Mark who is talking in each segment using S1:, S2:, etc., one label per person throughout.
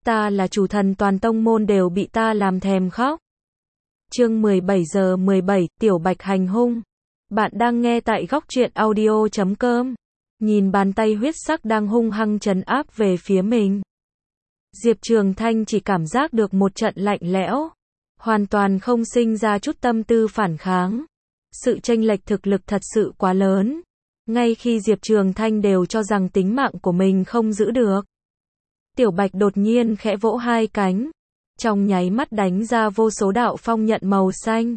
S1: ta là chủ thần toàn tông môn đều bị ta làm thèm khóc. Chương 17 giờ 17, Tiểu Bạch hành hung. Bạn đang nghe tại góc truyện audio.com. Nhìn bàn tay huyết sắc đang hung hăng trấn áp về phía mình. Diệp Trường Thanh chỉ cảm giác được một trận lạnh lẽo. Hoàn toàn không sinh ra chút tâm tư phản kháng. Sự chênh lệch thực lực thật sự quá lớn. Ngay khi Diệp Trường Thanh đều cho rằng tính mạng của mình không giữ được. Tiểu Bạch đột nhiên khẽ vỗ hai cánh. Trong nháy mắt đánh ra vô số đạo phong nhận màu xanh.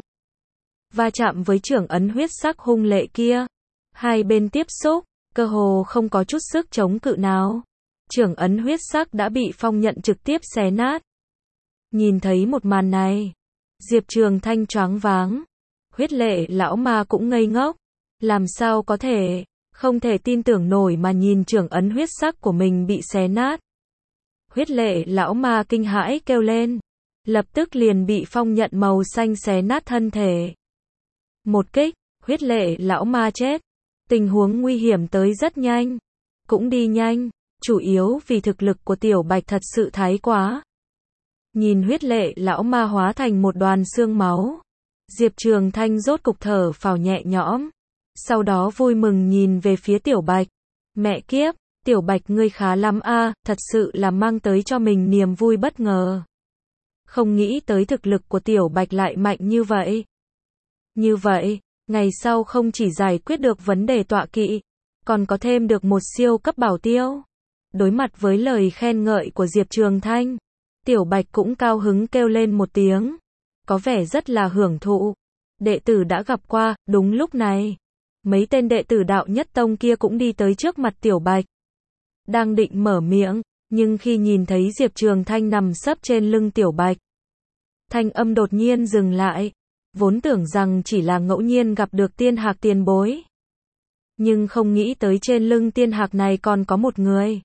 S1: Va chạm với chưởng ấn huyết sắc hung lệ kia. Hai bên tiếp xúc, cơ hồ không có chút sức chống cự nào. Chưởng ấn huyết sắc đã bị phong nhận trực tiếp xé nát. Nhìn thấy một màn này, Diệp Trường Thanh choáng váng. Huyết lệ lão ma cũng ngây ngốc. Làm sao có thể, không thể tin tưởng nổi mà nhìn chưởng ấn huyết sắc của mình bị xé nát. Huyết lệ lão ma kinh hãi kêu lên. Lập tức liền bị phong nhận màu xanh xé nát thân thể. Một kích, huyết lệ lão ma chết. Tình huống nguy hiểm tới rất nhanh. Cũng đi nhanh, chủ yếu vì thực lực của Tiểu Bạch thật sự thái quá. Nhìn huyết lệ lão ma hóa thành một đoàn xương máu. Diệp Trường Thanh rốt cục thở phào nhẹ nhõm. Sau đó vui mừng nhìn về phía Tiểu Bạch. Mẹ kiếp, Tiểu Bạch ngươi khá lắm a, thật sự là mang tới cho mình niềm vui bất ngờ. Không nghĩ tới thực lực của Tiểu Bạch lại mạnh như vậy. Như vậy, ngày sau không chỉ giải quyết được vấn đề tọa kỵ, còn có thêm được một siêu cấp bảo tiêu. Đối mặt với lời khen ngợi của Diệp Trường Thanh, Tiểu Bạch cũng cao hứng kêu lên một tiếng. Có vẻ rất là hưởng thụ. Đệ tử đã gặp qua, đúng lúc này. Mấy tên đệ tử đạo nhất tông kia cũng đi tới trước mặt Tiểu Bạch. Đang định mở miệng, nhưng khi nhìn thấy Diệp Trường Thanh nằm sấp trên lưng Tiểu Bạch. Thanh âm đột nhiên dừng lại. Vốn tưởng rằng chỉ là ngẫu nhiên gặp được tiên hạc tiền bối. Nhưng không nghĩ tới trên lưng tiên hạc này còn có một người.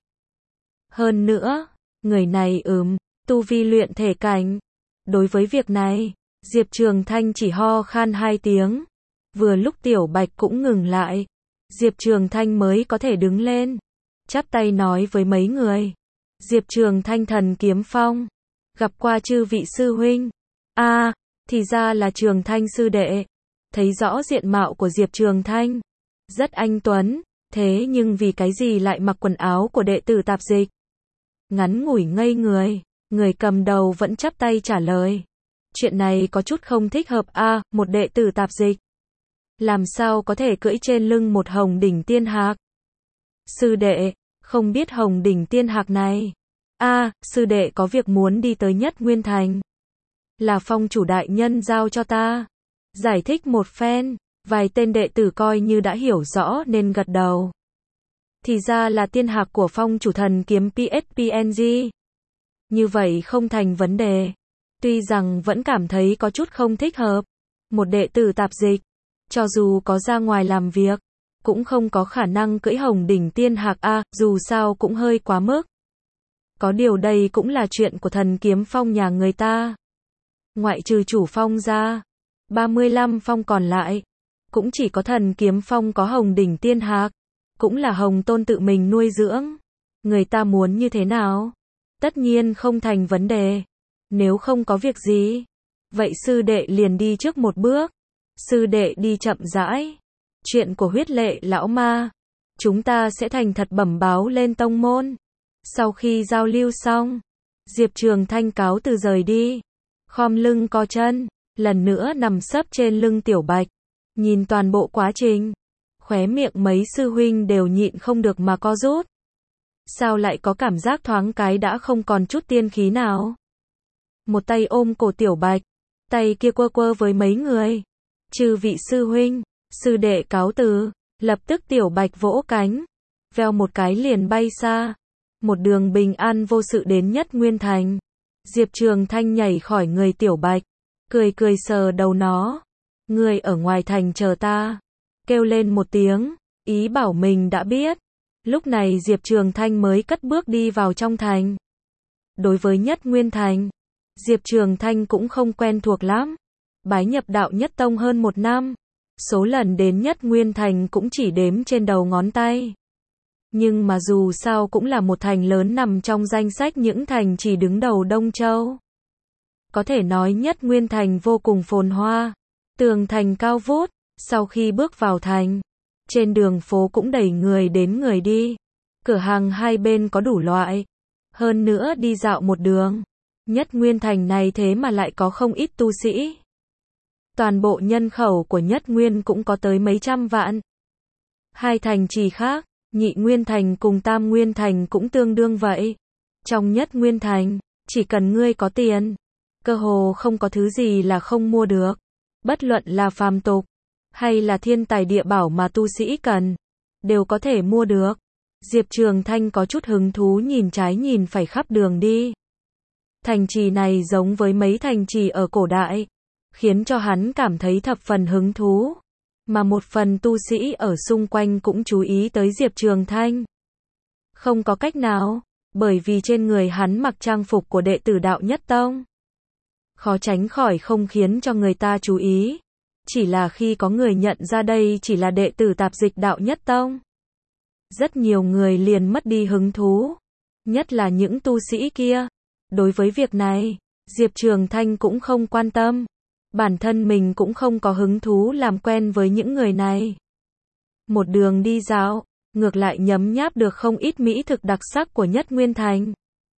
S1: Hơn nữa, người này tu vi luyện thể cảnh. Đối với việc này, Diệp Trường Thanh chỉ ho khan hai tiếng. Vừa lúc Tiểu Bạch cũng ngừng lại, Diệp Trường Thanh mới có thể đứng lên. Chắp tay nói với mấy người. Diệp Trường Thanh thần kiếm phong. Gặp qua chư vị sư huynh. Thì ra là Trường Thanh sư đệ. Thấy rõ diện mạo của Diệp Trường Thanh. Rất anh tuấn, thế nhưng vì cái gì lại mặc quần áo của đệ tử tạp dịch? Ngắn ngủi ngây người, người cầm đầu vẫn chắp tay trả lời. Chuyện này có chút không thích hợp một đệ tử tạp dịch. Làm sao có thể cưỡi trên lưng một hồng đỉnh tiên hạc? Sư đệ, không biết hồng đỉnh tiên hạc này. Sư đệ có việc muốn đi tới Nhất Nguyên Thành. Là phong chủ đại nhân giao cho ta. Giải thích một phen, vài tên đệ tử coi như đã hiểu rõ nên gật đầu. Thì ra là tiên hạc của phong chủ thần kiếm PSPNG. Như vậy không thành vấn đề. Tuy rằng vẫn cảm thấy có chút không thích hợp. Một đệ tử tạp dịch, cho dù có ra ngoài làm việc, cũng không có khả năng cưỡi hồng đỉnh tiên hạc dù sao cũng hơi quá mức. Có điều đây cũng là chuyện của thần kiếm phong nhà người ta. Ngoại trừ chủ phong ra, 35 phong còn lại, cũng chỉ có thần kiếm phong có hồng đỉnh tiên hạc, cũng là Hồng Tôn tự mình nuôi dưỡng. Người ta muốn như thế nào? Tất nhiên không thành vấn đề. Nếu không có việc gì, vậy sư đệ liền đi trước một bước. Sư đệ đi chậm rãi. Chuyện của huyết lệ lão ma, chúng ta sẽ thành thật bẩm báo lên tông môn. Sau khi giao lưu xong, Diệp Trường Thanh cáo từ rời đi. Khom lưng co chân, lần nữa nằm sấp trên lưng Tiểu Bạch. Nhìn toàn bộ quá trình, khóe miệng mấy sư huynh đều nhịn không được mà co rút. Sao lại có cảm giác thoáng cái đã không còn chút tiên khí nào? Một tay ôm cổ Tiểu Bạch, tay kia quơ quơ với mấy người. Chư vị sư huynh, sư đệ cáo từ. Lập tức Tiểu Bạch vỗ cánh, veo một cái liền bay xa. Một đường bình an vô sự đến Nhất Nguyên Thành. Diệp Trường Thanh nhảy khỏi người Tiểu Bạch, cười cười sờ đầu nó. Ngươi ở ngoài thành chờ ta. Kêu lên một tiếng, ý bảo mình đã biết. Lúc này Diệp Trường Thanh mới cất bước đi vào trong thành. Đối với Nhất Nguyên Thành, Diệp Trường Thanh cũng không quen thuộc lắm. Bái nhập đạo nhất tông hơn 1 năm. Số lần đến Nhất Nguyên Thành cũng chỉ đếm trên đầu ngón tay. Nhưng mà dù sao cũng là một thành lớn nằm trong danh sách những thành trì đứng đầu Đông Châu. Có thể nói Nhất Nguyên Thành vô cùng phồn hoa, tường thành cao vút, sau khi bước vào thành, trên đường phố cũng đầy người đến người đi, cửa hàng hai bên có đủ loại, hơn nữa đi dạo một đường, Nhất Nguyên Thành này thế mà lại có không ít tu sĩ. Toàn bộ nhân khẩu của Nhất Nguyên cũng có tới mấy trăm vạn. Hai thành trì khác, Nhị Nguyên Thành cùng Tam Nguyên Thành cũng tương đương vậy. Trong Nhất Nguyên Thành, chỉ cần ngươi có tiền, cơ hồ không có thứ gì là không mua được. Bất luận là phàm tục, hay là thiên tài địa bảo mà tu sĩ cần, đều có thể mua được. Diệp Trường Thanh có chút hứng thú nhìn trái nhìn phải khắp đường đi. Thành trì này giống với mấy thành trì ở cổ đại, khiến cho hắn cảm thấy thập phần hứng thú. Mà một phần tu sĩ ở xung quanh cũng chú ý tới Diệp Trường Thanh. Không có cách nào, bởi vì trên người hắn mặc trang phục của đệ tử Đạo Nhất Tông. Khó tránh khỏi không khiến cho người ta chú ý. Chỉ là khi có người nhận ra đây chỉ là đệ tử tạp dịch Đạo Nhất Tông, rất nhiều người liền mất đi hứng thú. Nhất là những tu sĩ kia. Đối với việc này, Diệp Trường Thanh cũng không quan tâm. Bản thân mình cũng không có hứng thú làm quen với những người này. Một đường đi dạo, ngược lại nhấm nháp được không ít mỹ thực đặc sắc của Nhất Nguyên Thành.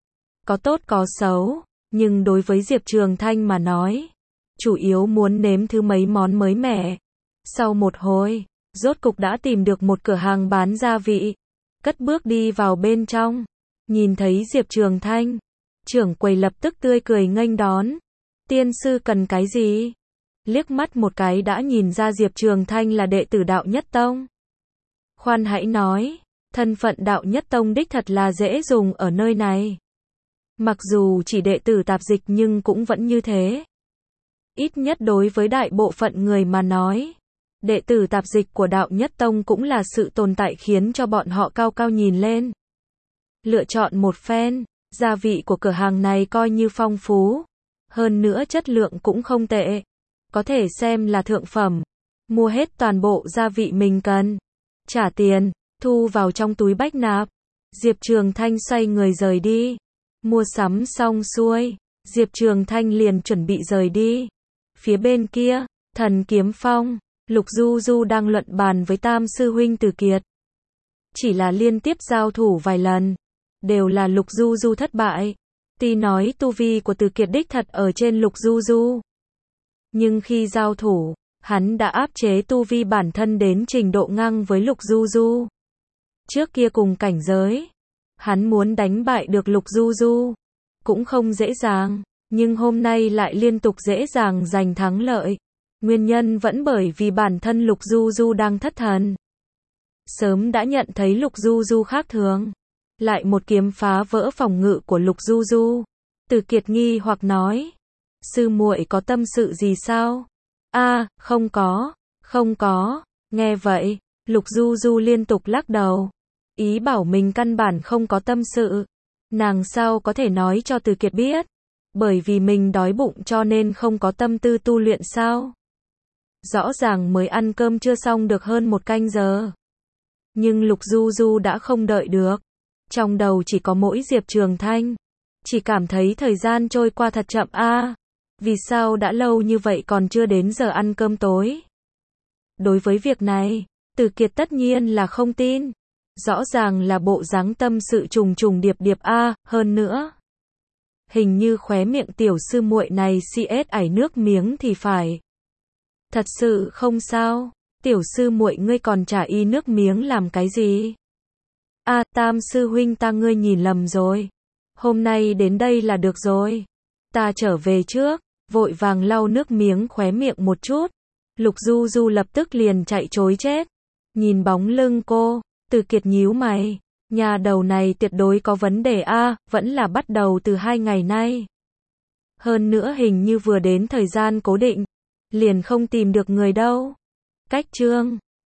S1: Có tốt có xấu, nhưng đối với Diệp Trường Thanh mà nói, chủ yếu muốn nếm thứ mấy món mới mẻ. Sau một hồi, rốt cục đã tìm được một cửa hàng bán gia vị. Cất bước đi vào bên trong, nhìn thấy Diệp Trường Thanh, trưởng quầy lập tức tươi cười nghênh đón. Tiên sư cần cái gì? Liếc mắt một cái đã nhìn ra Diệp Trường Thanh là đệ tử Đạo Nhất Tông. Khoan hãy nói, thân phận Đạo Nhất Tông đích thật là dễ dùng ở nơi này. Mặc dù chỉ đệ tử tạp dịch nhưng cũng vẫn như thế. Ít nhất đối với đại bộ phận người mà nói, đệ tử tạp dịch của Đạo Nhất Tông cũng là sự tồn tại khiến cho bọn họ cao cao nhìn lên. Lựa chọn một phen, gia vị của cửa hàng này coi như phong phú. Hơn nữa chất lượng cũng không tệ. Có thể xem là thượng phẩm. Mua hết toàn bộ gia vị mình cần. Trả tiền, thu vào trong túi bách nạp. Diệp Trường Thanh xoay người rời đi. Mua sắm xong xuôi, Diệp Trường Thanh liền chuẩn bị rời đi. Phía bên kia, Thần Kiếm Phong, Lục Du Du đang luận bàn với Tam sư huynh Từ Kiệt. Chỉ là liên tiếp giao thủ vài lần, đều là Lục Du Du thất bại. Tuy nói tu vi của Từ Kiệt đích thật ở trên Lục Du Du, nhưng khi giao thủ, hắn đã áp chế tu vi bản thân đến trình độ ngang với Lục Du Du. Trước kia cùng cảnh giới, hắn muốn đánh bại được Lục Du Du cũng không dễ dàng, nhưng hôm nay lại liên tục dễ dàng giành thắng lợi. Nguyên nhân vẫn bởi vì bản thân Lục Du Du đang thất thần. Sớm đã nhận thấy Lục Du Du khác thường. Lại một kiếm phá vỡ phòng ngự của Lục Du Du. Từ Kiệt nghi hoặc nói, sư muội có tâm sự gì sao? Không có, không có. Nghe vậy, Lục Du Du liên tục lắc đầu, ý bảo mình căn bản không có tâm sự. Nàng sao có thể nói cho Từ Kiệt biết? Bởi vì mình đói bụng cho nên không có tâm tư tu luyện sao? Rõ ràng mới ăn cơm chưa xong được hơn một canh giờ. Nhưng Lục Du Du đã không đợi được. Trong đầu chỉ có mỗi Diệp Trường Thanh. Chỉ cảm thấy thời gian trôi qua thật chậm vì sao đã lâu như vậy còn chưa đến giờ ăn cơm tối? Đối với việc này, Từ Kiệt tất nhiên là không tin. Rõ ràng là bộ dáng tâm sự trùng trùng điệp điệp hơn nữa. Hình như khóe miệng tiểu sư muội này CS ảy nước miếng thì phải. Thật sự không sao, tiểu sư muội ngươi còn chả y nước miếng làm cái gì? Tam sư huynh ta ngươi nhìn lầm rồi. Hôm nay đến đây là được rồi. Ta trở về trước, vội vàng lau nước miếng khóe miệng một chút. Lục Du Du lập tức liền chạy trối chết. Nhìn bóng lưng cô, Từ Kiệt nhíu mày. Nhà đầu này tuyệt đối có vấn đề vẫn là bắt đầu từ 2 ngày nay. Hơn nữa hình như vừa đến thời gian cố định, liền không tìm được người đâu. Cách chương